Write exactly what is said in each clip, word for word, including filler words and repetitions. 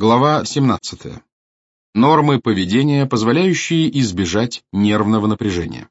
Глава семнадцатая. Нормы поведения, позволяющие избежать нервного напряжения.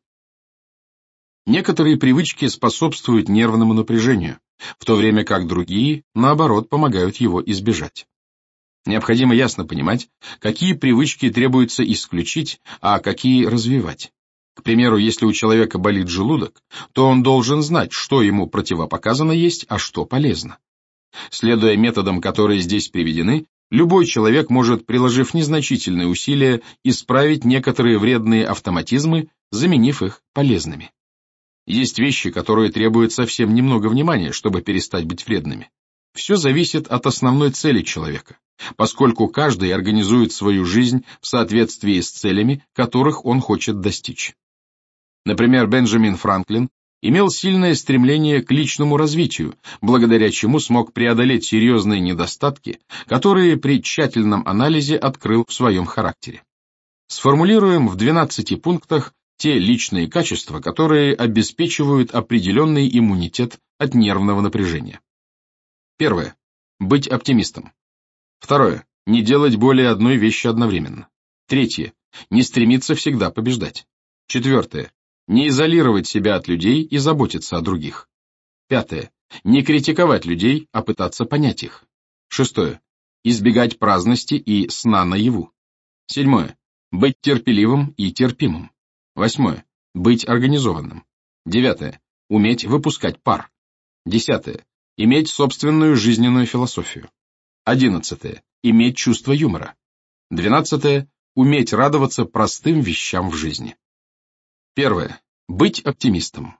Некоторые привычки способствуют нервному напряжению, в то время как другие, наоборот, помогают его избежать. Необходимо ясно понимать, какие привычки требуется исключить, а какие развивать. К примеру, если у человека болит желудок, то он должен знать, что ему противопоказано есть, а что полезно. Следуя методам, которые здесь приведены, любой человек может, приложив незначительные усилия, исправить некоторые вредные автоматизмы, заменив их полезными. Есть вещи, которые требуют совсем немного внимания, чтобы перестать быть вредными. Все зависит от основной цели человека, поскольку каждый организует свою жизнь в соответствии с целями, которых он хочет достичь. Например, Бенджамин Франклин имел сильное стремление к личному развитию, благодаря чему смог преодолеть серьезные недостатки, которые при тщательном анализе открыл в своем характере. Сформулируем в двенадцати пунктах те личные качества, которые обеспечивают определенный иммунитет от нервного напряжения. Первое. Быть оптимистом. Второе. Не делать более одной вещи одновременно. Третье. Не стремиться всегда побеждать. Четвертое. Не изолировать себя от людей и заботиться о других. Пятое. Не критиковать людей, а пытаться понять их. Шестое. Избегать праздности и сна наяву. Седьмое. Быть терпеливым и терпимым. Восьмое. Быть организованным. Девятое. Уметь выпускать пар. Десятое. Иметь собственную жизненную философию. Одиннадцатое. Иметь чувство юмора. Двенадцатое. Уметь радоваться простым вещам в жизни. Первое. Быть оптимистом.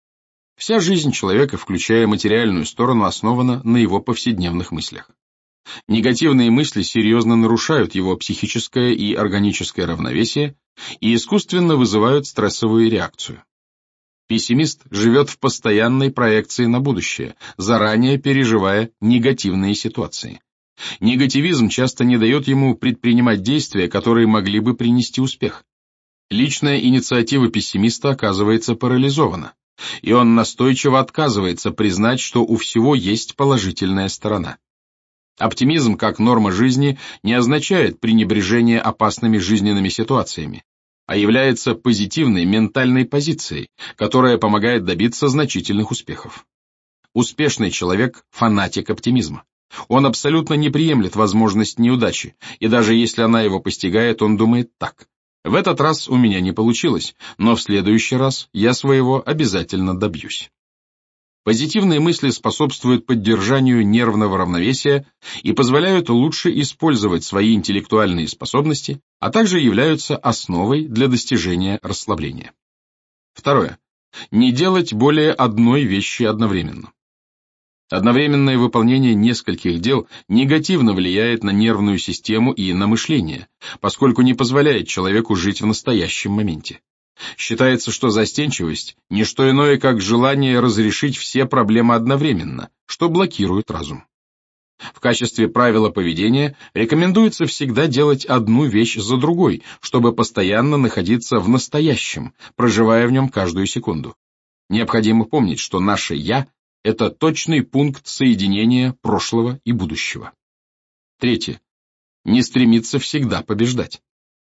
Вся жизнь человека, включая материальную сторону, основана на его повседневных мыслях. Негативные мысли серьезно нарушают его психическое и органическое равновесие и искусственно вызывают стрессовую реакцию. Пессимист живет в постоянной проекции на будущее, заранее переживая негативные ситуации. Негативизм часто не дает ему предпринимать действия, которые могли бы принести успех. Личная инициатива пессимиста оказывается парализована, и он настойчиво отказывается признать, что у всего есть положительная сторона. Оптимизм как норма жизни не означает пренебрежение опасными жизненными ситуациями, а является позитивной ментальной позицией, которая помогает добиться значительных успехов. Успешный человек – фанатик оптимизма. Он абсолютно не приемлет возможность неудачи, и даже если она его постигает, он думает так: в этот раз у меня не получилось, но в следующий раз я своего обязательно добьюсь. Позитивные мысли способствуют поддержанию нервного равновесия и позволяют лучше использовать свои интеллектуальные способности, а также являются основой для достижения расслабления. Второе. Не делать более одной вещи одновременно. Одновременное выполнение нескольких дел негативно влияет на нервную систему и на мышление, поскольку не позволяет человеку жить в настоящем моменте. Считается, что застенчивость – не что иное, как желание разрешить все проблемы одновременно, что блокирует разум. В качестве правила поведения рекомендуется всегда делать одну вещь за другой, чтобы постоянно находиться в настоящем, проживая в нем каждую секунду. Необходимо помнить, что наше «я» – это точный пункт соединения прошлого и будущего. Третье. Не стремиться всегда побеждать.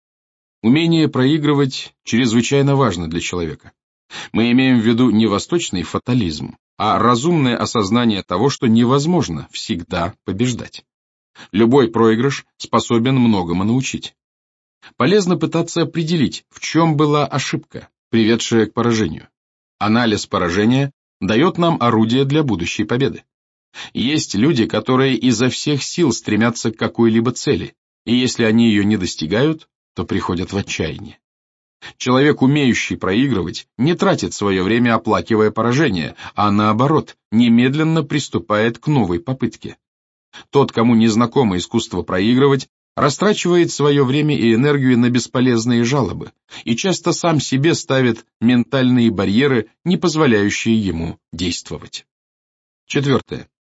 Умение проигрывать чрезвычайно важно для человека. Мы имеем в виду не восточный фатализм, а разумное осознание того, что невозможно всегда побеждать. Любой проигрыш способен многому научить. Полезно пытаться определить, в чем была ошибка, приведшая к поражению. Анализ поражения дает нам орудие для будущей победы. Есть люди, которые изо всех сил стремятся к какой-либо цели, и если они ее не достигают, то приходят в отчаяние. Человек, умеющий проигрывать, не тратит свое время, оплакивая поражение, а наоборот, немедленно приступает к новой попытке. Тот, кому не знакомо искусство проигрывать, растрачивает свое время и энергию на бесполезные жалобы и часто сам себе ставит ментальные барьеры, не позволяющие ему действовать. Четвертое.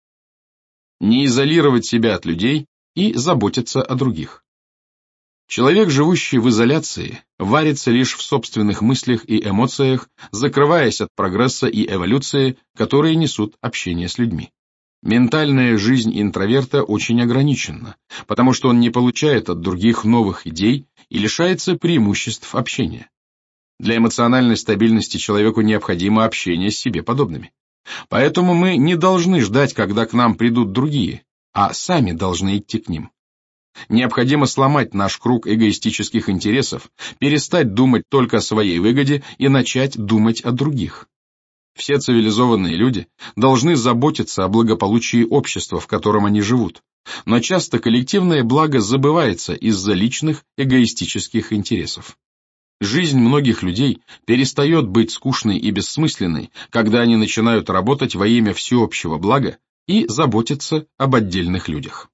Не изолировать себя от людей и заботиться о других. Человек, живущий в изоляции, варится лишь в собственных мыслях и эмоциях, закрываясь от прогресса и эволюции, которые несут общение с людьми. Ментальная жизнь интроверта очень ограничена, потому что он не получает от других новых идей и лишается преимуществ общения. Для эмоциональной стабильности человеку необходимо общение с себе подобными. Поэтому мы не должны ждать, когда к нам придут другие, а сами должны идти к ним. Необходимо сломать наш круг эгоистических интересов, перестать думать только о своей выгоде и начать думать о других. Все цивилизованные люди должны заботиться о благополучии общества, в котором они живут, но часто коллективное благо забывается из-за личных эгоистических интересов. Жизнь многих людей перестает быть скучной и бессмысленной, когда они начинают работать во имя всеобщего блага и заботиться об отдельных людях.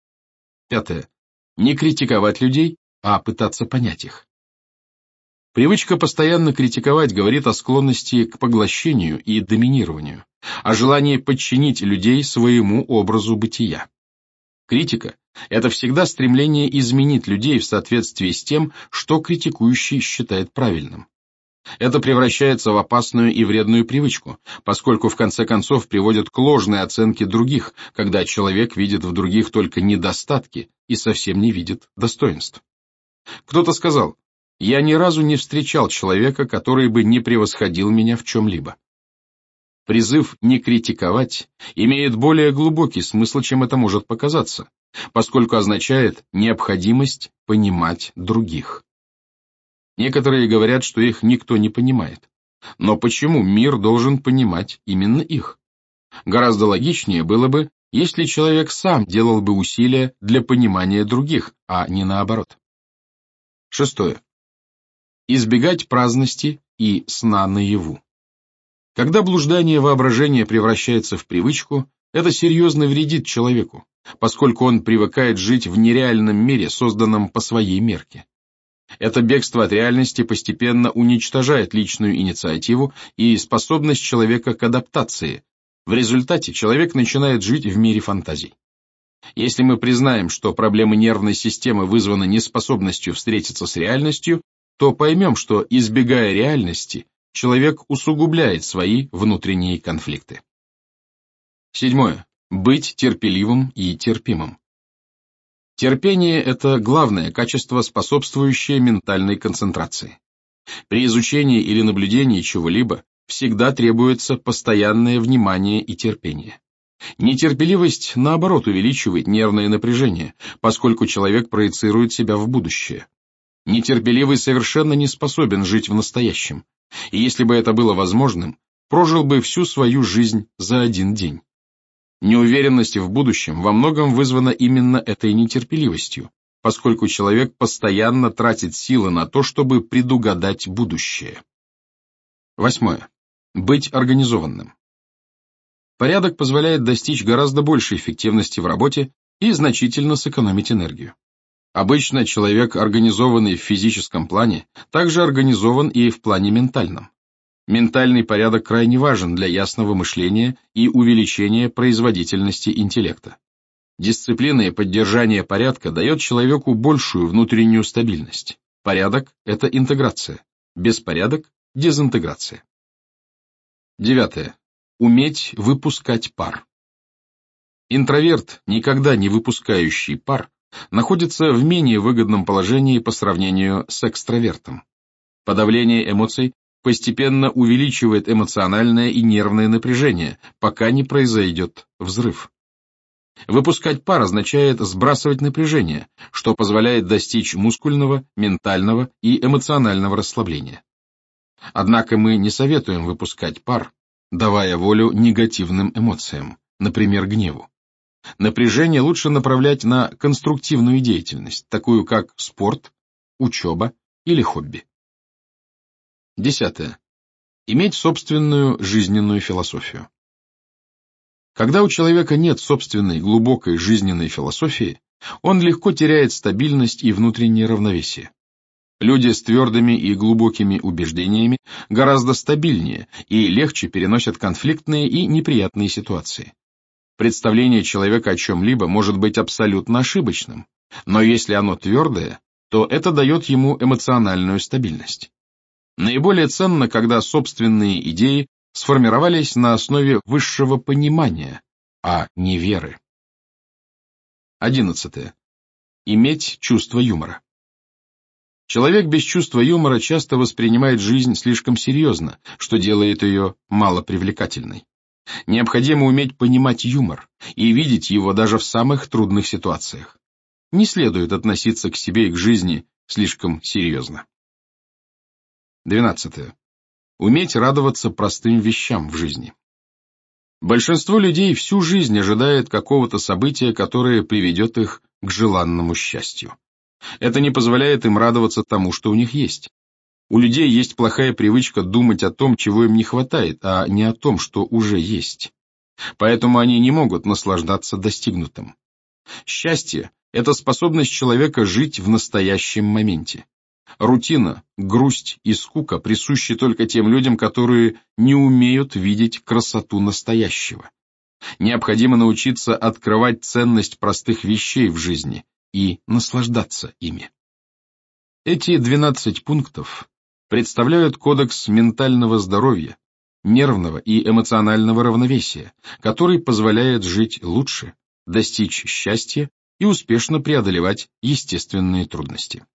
Пятое. Не критиковать людей, а пытаться понять их. Привычка постоянно критиковать говорит о склонности к поглощению и доминированию, о желании подчинить людей своему образу бытия. Критика – это всегда стремление изменить людей в соответствии с тем, что критикующий считает правильным. Это превращается в опасную и вредную привычку, поскольку в конце концов приводит к ложной оценке других, когда человек видит в других только недостатки и совсем не видит достоинств. Кто-то сказал: «Я ни разу не встречал человека, который бы не превосходил меня в чем-либо». Призыв не критиковать имеет более глубокий смысл, чем это может показаться, поскольку означает необходимость понимать других. Некоторые говорят, что их никто не понимает. Но почему мир должен понимать именно их? Гораздо логичнее было бы, если человек сам делал бы усилия для понимания других, а не наоборот. Шестое. Избегать праздности и сна наяву. Когда блуждание воображения превращается в привычку, это серьезно вредит человеку, поскольку он привыкает жить в нереальном мире, созданном по своей мерке. Это бегство от реальности постепенно уничтожает личную инициативу и способность человека к адаптации. В результате человек начинает жить в мире фантазий. Если мы признаем, что проблемы нервной системы вызваны неспособностью встретиться с реальностью, то поймем, что, избегая реальности, человек усугубляет свои внутренние конфликты. Седьмое. Быть терпеливым и терпимым. Терпение – это главное качество, способствующее ментальной концентрации. При изучении или наблюдении чего-либо всегда требуется постоянное внимание и терпение. Нетерпеливость, наоборот, увеличивает нервное напряжение, поскольку человек проецирует себя в будущее. Нетерпеливый совершенно не способен жить в настоящем, и если бы это было возможным, прожил бы всю свою жизнь за один день. Неуверенность в будущем во многом вызвана именно этой нетерпеливостью, поскольку человек постоянно тратит силы на то, чтобы предугадать будущее. Восьмое. Быть организованным. Порядок позволяет достичь гораздо большей эффективности в работе и значительно сэкономить энергию. Обычно человек, организованный в физическом плане, также организован и в плане ментальном. Ментальный порядок крайне важен для ясного мышления и увеличения производительности интеллекта. Дисциплина и поддержание порядка дает человеку большую внутреннюю стабильность. Порядок – это интеграция. Беспорядок – дезинтеграция. Девятое. Уметь выпускать пар. Интроверт, никогда не выпускающий пар, находится в менее выгодном положении по сравнению с экстравертом. Подавление эмоций постепенно увеличивает эмоциональное и нервное напряжение, пока не произойдет взрыв. Выпускать пар означает сбрасывать напряжение, что позволяет достичь мускульного, ментального и эмоционального расслабления. Однако мы не советуем выпускать пар, давая волю негативным эмоциям, например, гневу. Напряжение лучше направлять на конструктивную деятельность, такую как спорт, учеба или хобби. Десятое. Иметь собственную жизненную философию. Когда у человека нет собственной глубокой жизненной философии, он легко теряет стабильность и внутреннее равновесие. Люди с твердыми и глубокими убеждениями гораздо стабильнее и легче переносят конфликтные и неприятные ситуации. Представление человека о чем-либо может быть абсолютно ошибочным, но если оно твердое, то это дает ему эмоциональную стабильность. Наиболее ценно, когда собственные идеи сформировались на основе высшего понимания, а не веры. Одиннадцатое. Иметь чувство юмора. Человек без чувства юмора часто воспринимает жизнь слишком серьезно, что делает ее малопривлекательной. Необходимо уметь понимать юмор и видеть его даже в самых трудных ситуациях. Не следует относиться к себе и к жизни слишком серьезно. Двенадцатое. Уметь радоваться простым вещам в жизни. Большинство людей всю жизнь ожидает какого-то события, которое приведет их к желанному счастью. Это не позволяет им радоваться тому, что у них есть. У людей есть плохая привычка думать о том, чего им не хватает, а не о том, что уже есть. Поэтому они не могут наслаждаться достигнутым. Счастье – это способность человека жить в настоящем моменте. Рутина, грусть и скука присущи только тем людям, которые не умеют видеть красоту настоящего. Необходимо научиться открывать ценность простых вещей в жизни и наслаждаться ими. Эти двенадцать пунктов представляют кодекс ментального здоровья, нервного и эмоционального равновесия, который позволяет жить лучше, достичь счастья и успешно преодолевать естественные трудности.